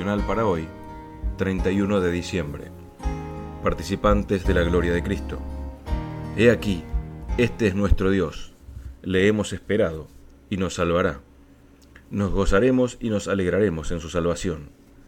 devocional para hoy, 31 de diciembre. Participantes de la gloria de Cristo. He aquí, este es nuestro Dios. Le hemos esperado y nos salvará. Nos gozaremos y nos alegraremos en su salvación.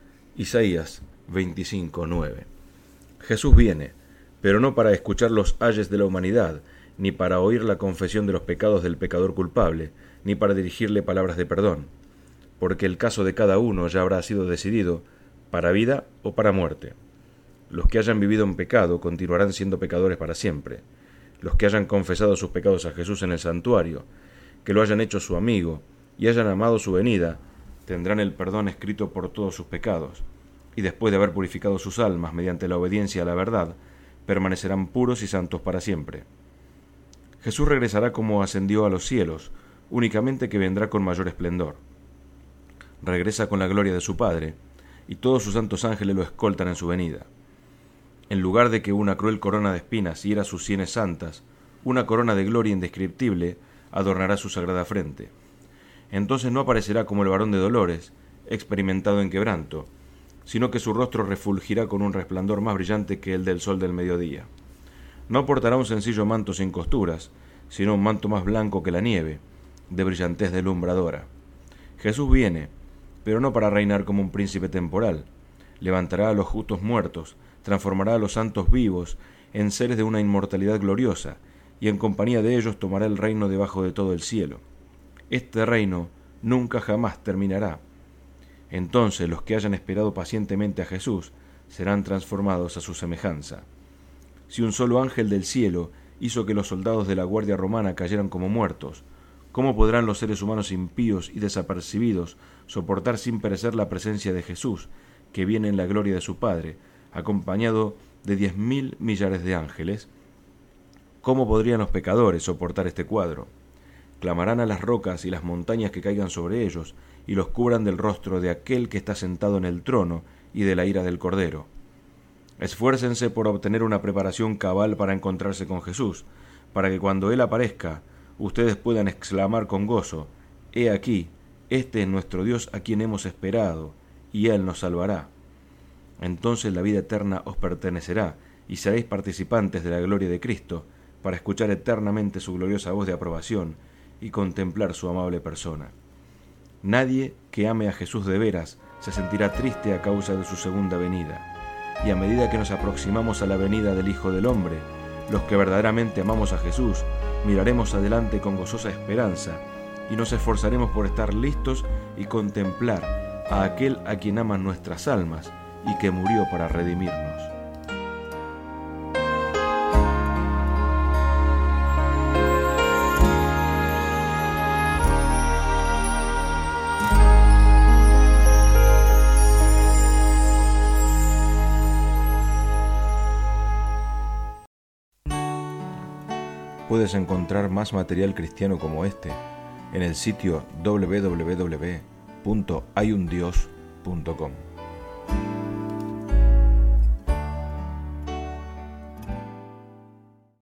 Isaías 25:9. Jesús viene, pero no para escuchar los ayes de la humanidad, ni para oír la confesión de los pecados del pecador culpable, ni para dirigirle palabras de perdón, porque el caso de cada uno ya habrá sido decidido, para vida o para muerte. Los que hayan vivido en pecado continuarán siendo pecadores para siempre. Los que hayan confesado sus pecados a Jesús en el santuario, que lo hayan hecho su amigo y hayan amado su venida, tendrán el perdón escrito por todos sus pecados, y después de haber purificado sus almas mediante la obediencia a la verdad, permanecerán puros y santos para siempre. Jesús regresará como ascendió a los cielos, únicamente que vendrá con mayor esplendor. Regresa con la gloria de su Padre, y todos sus santos ángeles lo escoltan en su venida. En lugar de que una cruel corona de espinas hiera sus sienes santas, una corona de gloria indescriptible adornará su sagrada frente. Entonces no aparecerá como el varón de dolores, experimentado en quebranto, sino que su rostro refulgirá con un resplandor más brillante que el del sol del mediodía. No portará un sencillo manto sin costuras, sino un manto más blanco que la nieve, de brillantez deslumbradora. Jesús viene, pero no para reinar como un príncipe temporal. Levantará a los justos muertos, transformará a los santos vivos en seres de una inmortalidad gloriosa, y en compañía de ellos tomará el reino debajo de todo el cielo. Este reino nunca jamás terminará. Entonces los que hayan esperado pacientemente a Jesús serán transformados a su semejanza. Si un solo ángel del cielo hizo que los soldados de la guardia romana cayeran como muertos, ¿cómo podrán los seres humanos impíos y desapercibidos soportar sin perecer la presencia de Jesús, que viene en la gloria de su Padre, acompañado de 10.000 millares de ángeles? ¿Cómo podrían los pecadores soportar este cuadro? Clamarán a las rocas y las montañas que caigan sobre ellos, y los cubran del rostro de aquel que está sentado en el trono y de la ira del Cordero. Esfuércense por obtener una preparación cabal para encontrarse con Jesús, para que cuando Él aparezca, ustedes puedan exclamar con gozo: «He aquí, este es nuestro Dios a quien hemos esperado, y Él nos salvará». Entonces la vida eterna os pertenecerá, y seréis participantes de la gloria de Cristo, para escuchar eternamente su gloriosa voz de aprobación y contemplar su amable persona. Nadie que ame a Jesús de veras se sentirá triste a causa de su segunda venida, y a medida que nos aproximamos a la venida del Hijo del Hombre, los que verdaderamente amamos a Jesús, miraremos adelante con gozosa esperanza, y nos esforzaremos por estar listos y contemplar a aquel a quien aman nuestras almas y que murió para redimirnos. Puedes encontrar más material cristiano como este en el sitio www.hayundios.com.